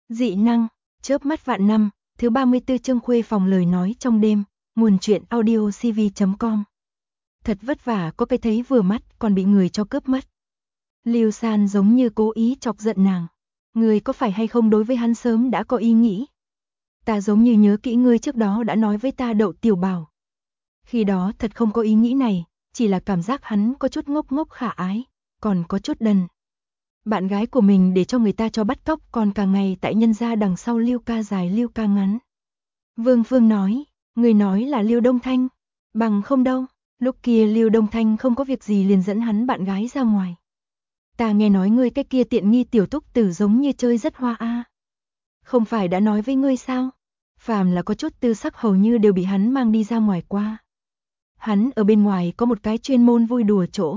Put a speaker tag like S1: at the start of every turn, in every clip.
S1: Dị năng, chớp mắt vạn năm, thứ 34 chương khuê phòng lời nói trong đêm, nguồn truyện audio cv.com. Thật vất vả có cái thấy vừa mắt còn bị người cho cướp mất. Lưu San giống như cố ý chọc giận nàng. Người có phải hay không đối với hắn sớm đã có ý nghĩ. Ta giống như nhớ kỹ ngươi trước đó đã nói với ta Đậu Tiểu Bảo. Khi đó thật không có ý nghĩ này, chỉ là cảm giác hắn có chút ngốc ngốc khả ái, còn có chút đần. Bạn gái của mình để cho người ta cho bắt cóc còn cả ngày tại nhân gia đằng sau Lưu ca dài Lưu ca ngắn. Vương Phương nói, người nói là Lưu Đông Thanh, bằng không đâu, lúc kia Lưu Đông Thanh không có việc gì liền dẫn hắn bạn gái ra ngoài. Ta nghe nói ngươi cái kia tiện nghi tiểu túc tử giống như chơi rất hoa a. Không phải đã nói với ngươi sao? Phàm là có chút tư sắc hầu như đều bị hắn mang đi ra ngoài qua. Hắn ở bên ngoài có một cái chuyên môn vui đùa chỗ.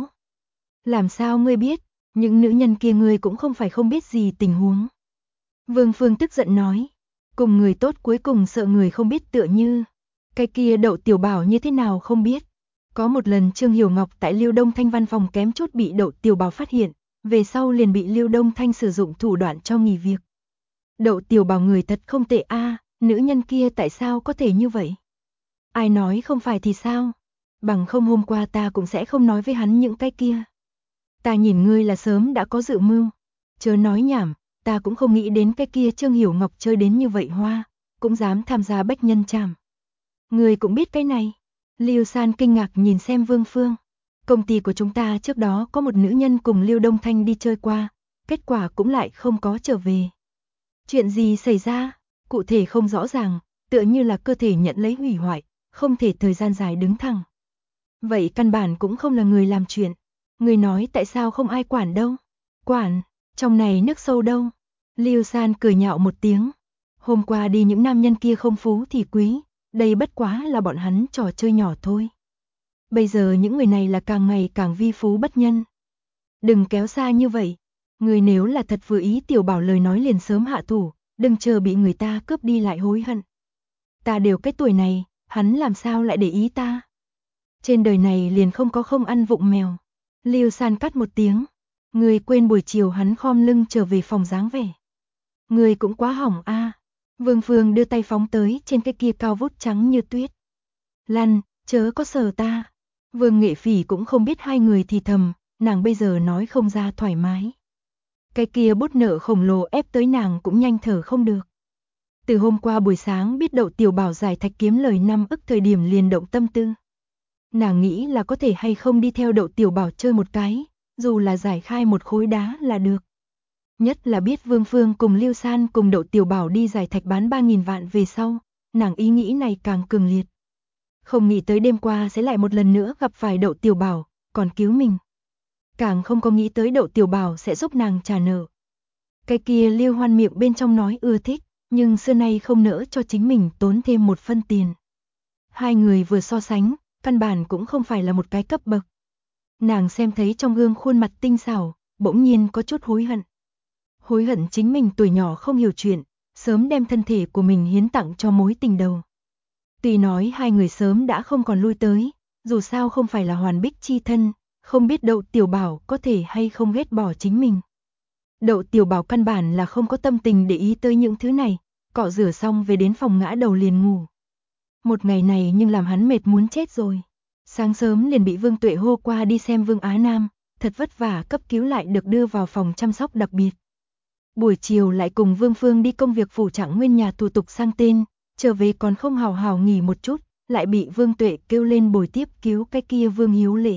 S1: Làm sao ngươi biết? Những nữ nhân kia ngươi cũng không phải không biết gì tình huống. Vương Phương tức giận nói. Cùng người tốt cuối cùng sợ người không biết tựa như. Cái kia Đậu Tiểu Bảo như thế nào không biết. Có một lần Trương Hiểu Ngọc tại Lưu Đông Thanh văn phòng kém chút bị Đậu Tiểu Bảo phát hiện. Về sau liền bị Lưu Đông Thanh sử dụng thủ đoạn cho nghỉ việc. Đậu Tiểu Bảo người thật không tệ a, nữ nhân kia tại sao có thể như vậy? Ai nói không phải thì sao? Bằng không hôm qua ta cũng sẽ không nói với hắn những cái kia. Ta nhìn ngươi là sớm đã có dự mưu. Chớ nói nhảm, ta cũng không nghĩ đến cái kia Trương Hiểu Ngọc chơi đến như vậy hoa, cũng dám tham gia bách nhân tràm. Ngươi cũng biết cái này. Lưu San kinh ngạc nhìn xem Vương Phương. Công ty của chúng ta trước đó có một nữ nhân cùng Lưu Đông Thanh đi chơi qua, kết quả cũng lại không có trở về. Chuyện gì xảy ra? Cụ thể không rõ ràng, tựa như là cơ thể nhận lấy hủy hoại, không thể thời gian dài đứng thẳng. Vậy căn bản cũng không là người làm chuyện. Người nói tại sao không ai quản đâu? Quản, trong này nước sâu đâu? Lưu San cười nhạo một tiếng. Hôm qua đi những nam nhân kia không phú thì quý, đây bất quá là bọn hắn trò chơi nhỏ thôi. Bây giờ những người này là càng ngày càng vi phú bất nhân. Đừng kéo xa như vậy. Người nếu là thật vừa ý Tiểu Bảo lời nói liền sớm hạ thủ, đừng chờ bị người ta cướp đi lại hối hận. Ta đều cái tuổi này, hắn làm sao lại để ý ta? Trên đời này liền không có không ăn vụng mèo. Lưu San cắt một tiếng. Người quên buổi chiều hắn khom lưng trở về phòng dáng vẻ. Người cũng quá hỏng a. Vương Phương đưa tay phóng tới trên cái kia cao vút trắng như tuyết. Lăn, chớ có sờ ta. Vương Nghệ Phỉ cũng không biết hai người thì thầm, nàng bây giờ nói không ra thoải mái. Cái kia bút nợ khổng lồ ép tới nàng cũng nhanh thở không được. Từ hôm qua buổi sáng biết Đậu Tiểu Bảo giải thạch kiếm lời 5 ức thời điểm liền động tâm tư. Nàng nghĩ là có thể hay không đi theo Đậu Tiểu Bảo chơi một cái, dù là giải khai một khối đá là được. Nhất là biết Vương Phương cùng Lưu San cùng Đậu Tiểu Bảo đi giải thạch bán 3.000 vạn về sau, nàng ý nghĩ này càng cường liệt. Không nghĩ tới đêm qua sẽ lại một lần nữa gặp phải Đậu Tiểu Bảo, còn cứu mình. Càng không có nghĩ tới Đậu Tiểu Bảo sẽ giúp nàng trả nợ. Cái kia Lưu Hoan miệng bên trong nói ưa thích, nhưng xưa nay không nỡ cho chính mình tốn thêm một phân tiền. Hai người vừa so sánh, căn bản cũng không phải là một cái cấp bậc. Nàng xem thấy trong gương khuôn mặt tinh xảo, bỗng nhiên có chút hối hận. Hối hận chính mình tuổi nhỏ không hiểu chuyện, sớm đem thân thể của mình hiến tặng cho mối tình đầu. Tuy nói hai người sớm đã không còn lui tới, dù sao không phải là hoàn bích chi thân, không biết Đậu Tiểu Bảo có thể hay không ghét bỏ chính mình. Đậu Tiểu Bảo căn bản là không có tâm tình để ý tới những thứ này, cọ rửa xong về đến phòng ngã đầu liền ngủ. Một ngày này nhưng làm hắn mệt muốn chết rồi. Sáng sớm liền bị Vương Tuệ hô qua đi xem Vương Á Nam, thật vất vả cấp cứu lại được đưa vào phòng chăm sóc đặc biệt. Buổi chiều lại cùng Vương Phương đi công việc phủ Trạng Nguyên nhà thủ tục sang tên, trở về còn không hào hào nghỉ một chút, lại bị Vương Tuệ kêu lên bồi tiếp cứu cái kia Vương Hiếu Lễ.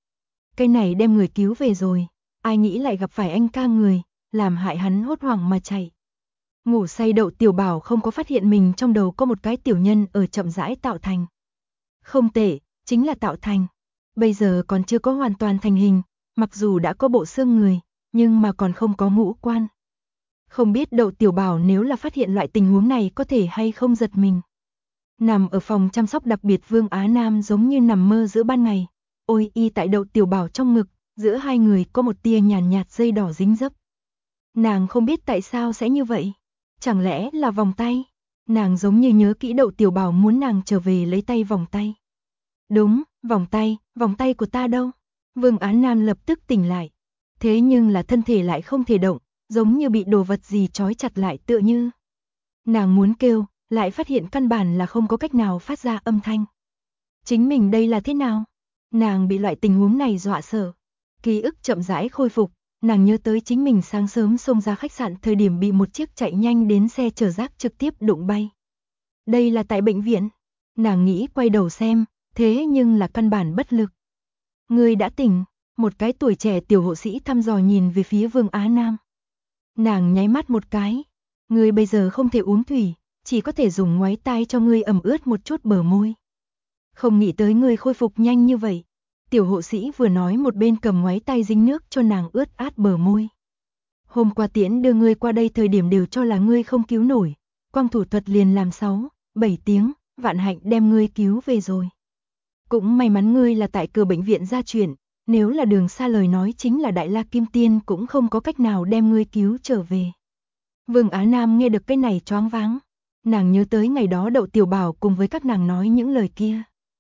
S1: Cái này đem người cứu về rồi, ai nghĩ lại gặp phải anh ca người, làm hại hắn hốt hoảng mà chạy. Ngủ say Đậu Tiểu Bảo không có phát hiện mình trong đầu có một cái tiểu nhân ở chậm rãi tạo thành. Không tệ, chính là tạo thành. Bây giờ còn chưa có hoàn toàn thành hình, mặc dù đã có bộ xương người, nhưng mà còn không có ngũ quan. Không biết Đậu Tiểu Bảo nếu là phát hiện loại tình huống này có thể hay không giật mình. Nằm ở phòng chăm sóc đặc biệt Vương Á Nam giống như nằm mơ giữa ban ngày. Ôi y tại Đậu Tiểu Bảo trong ngực, giữa hai người có một tia nhàn nhạt dây đỏ dính dấp. Nàng không biết tại sao sẽ như vậy. Chẳng lẽ là vòng tay? Nàng giống như nhớ kỹ Đậu Tiểu Bảo muốn nàng trở về lấy tay vòng tay. Đúng, vòng tay của ta đâu? Vương Á Nam lập tức tỉnh lại. Thế nhưng là thân thể lại không thể động, giống như bị đồ vật gì trói chặt lại tựa như. Nàng muốn kêu, lại phát hiện căn bản là không có cách nào phát ra âm thanh. Chính mình đây là thế nào? Nàng bị loại tình huống này dọa sợ. Ký ức chậm rãi khôi phục, nàng nhớ tới chính mình sáng sớm xông ra khách sạn thời điểm bị một chiếc chạy nhanh đến xe chở rác trực tiếp đụng bay. Đây là tại bệnh viện. Nàng nghĩ quay đầu xem, thế nhưng là căn bản bất lực. Người đã tỉnh, một cái tuổi trẻ tiểu hộ sĩ thăm dò nhìn về phía Vương Á Nam. Nàng nháy mắt một cái. Ngươi bây giờ không thể uống thủy, chỉ có thể dùng ngoáy tay cho ngươi ẩm ướt một chút bờ môi. Không nghĩ tới ngươi khôi phục nhanh như vậy. Tiểu hộ sĩ vừa nói một bên cầm ngoáy tay dính nước cho nàng ướt át bờ môi. Hôm qua Tiễn đưa ngươi qua đây thời điểm đều cho là ngươi không cứu nổi. Quang thủ thuật liền làm 6, 7 tiếng, vạn hạnh đem ngươi cứu về rồi. Cũng may mắn ngươi là tại cửa bệnh viện ra chuyện, nếu là đường xa lời nói chính là Đại La Kim Tiên cũng không có cách nào đem ngươi cứu trở về. Vương Á Nam nghe được cái này choáng váng. Nàng nhớ tới ngày đó Đậu Tiểu Bảo cùng với các nàng nói những lời kia.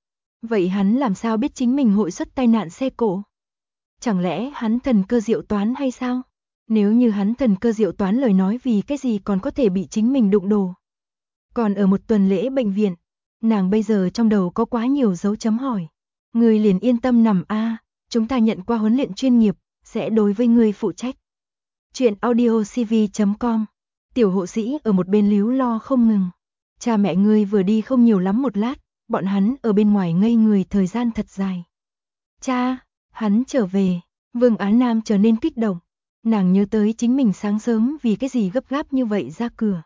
S1: Vậy hắn làm sao biết chính mình hội xuất tai nạn xe cộ? Chẳng lẽ hắn thần cơ diệu toán hay sao? Nếu như hắn thần cơ diệu toán lời nói vì cái gì còn có thể bị chính mình đụng đồ? Còn ở một tuần lễ bệnh viện, nàng bây giờ trong đầu có quá nhiều dấu chấm hỏi. Ngươi liền yên tâm nằm a, chúng ta nhận qua huấn luyện chuyên nghiệp, sẽ đối với ngươi phụ trách. Chuyện audiocv.com. Tiểu hộ sĩ ở một bên líu lo không ngừng. Cha mẹ ngươi vừa đi không nhiều lắm một lát, bọn hắn ở bên ngoài ngây người thời gian thật dài. Cha, hắn trở về. Vương Á Nam trở nên kích động. Nàng nhớ tới chính mình sáng sớm vì cái gì gấp gáp như vậy ra cửa.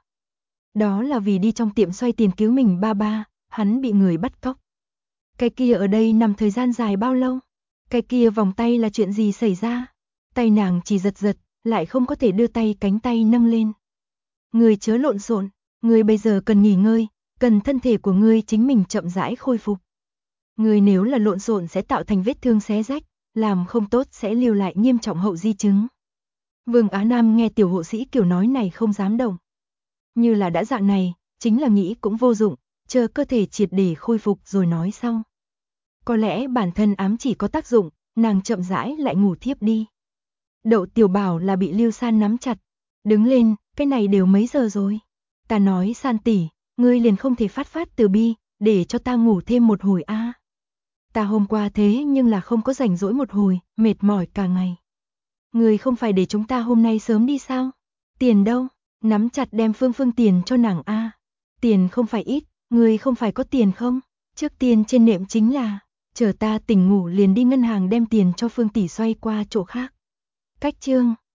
S1: Đó là vì đi trong tiệm xoay tiền cứu mình ba ba, hắn bị người bắt cóc. Cái kia ở đây nằm thời gian dài bao lâu? Cái kia vòng tay là chuyện gì xảy ra? Tay nàng chỉ giật giật, lại không có thể đưa tay cánh tay nâng lên. Ngươi chớ lộn xộn, ngươi bây giờ cần nghỉ ngơi, cần thân thể của ngươi chính mình chậm rãi khôi phục. Ngươi nếu là lộn xộn sẽ tạo thành vết thương xé rách, làm không tốt sẽ lưu lại nghiêm trọng hậu di chứng. Vương Á Nam nghe tiểu hộ sĩ kiểu nói này không dám động. Như là đã dạng này, chính là nghĩ cũng vô dụng, chờ cơ thể triệt để khôi phục rồi nói sau. Có lẽ bản thân ám chỉ có tác dụng, nàng chậm rãi lại ngủ thiếp đi. Đậu Tiểu Bảo là bị Lưu San nắm chặt. Đứng lên, cái này đều mấy giờ rồi. Ta nói San tỷ, ngươi liền không thể phát từ bi, để cho ta ngủ thêm một hồi a. Ta hôm qua thế nhưng là không có rảnh rỗi một hồi, mệt mỏi cả ngày. Ngươi không phải để chúng ta hôm nay sớm đi sao? Tiền đâu? Nắm chặt đem Phương tiền cho nàng a. Tiền không phải ít, ngươi không phải có tiền không? Trước tiên trên nệm chính là, chờ ta tỉnh ngủ liền đi ngân hàng đem tiền cho Phương tỷ xoay qua chỗ khác. Cách chương